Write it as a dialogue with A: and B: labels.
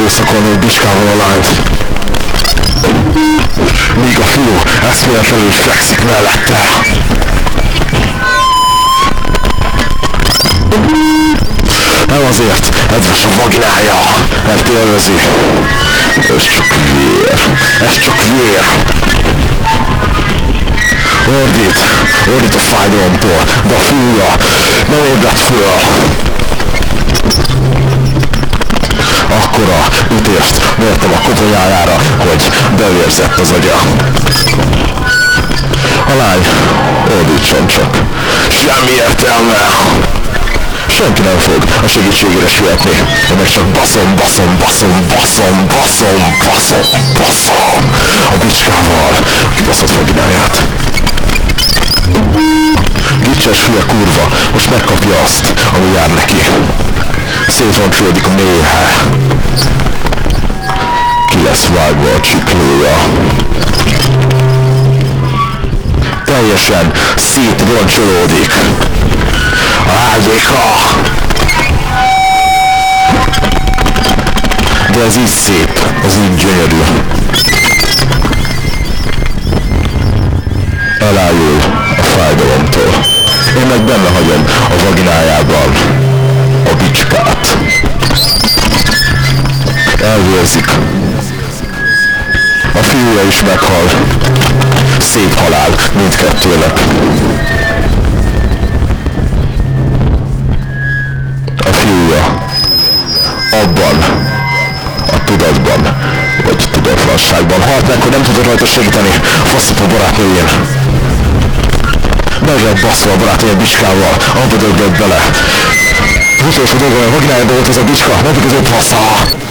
A: erőszakolni bicskával a lányt. Míg a fiú eszméletlenül fekszik mellette. Nem azért, edves a vaginája, mert élvezi. Ez csak vér. Ez csak vér. Ordít a fájdalomtól, de a fiúja nem ébredt föl. Akkora ütést mértem a koponyájára, hogy bevérzett az agya. A lány ordítson csak. Semmi értelme! Senki nem fog a segítségére sietni. Én meg csak baszom a bicskával kibaszott vagináját. Gicses hülye kurva, most megkapja azt, ami jár neki. Szétroncsolódik a méhe. Ki lesz vágva a csiklója. Teljesen szétroncsolódik a házéka. De ez így szép, ez így gyönyörű. Elájul a fájdalomtól. Én meg benne hagyom a vaginájában a bicskát. Elvérzik. A fiúja is meghal. Szép halál mindkettőnek. A fiúja abban a tudatban, vagy tudatlanságban halt meg, hogy nem tudod rajta segíteni. Faszap a barátnőjén. Meg lett baszva a barátnőjén bicskával, abba döglött bele. Az utolsó dolga, a vaginájában volt ez a bicska, nem tudod fasza.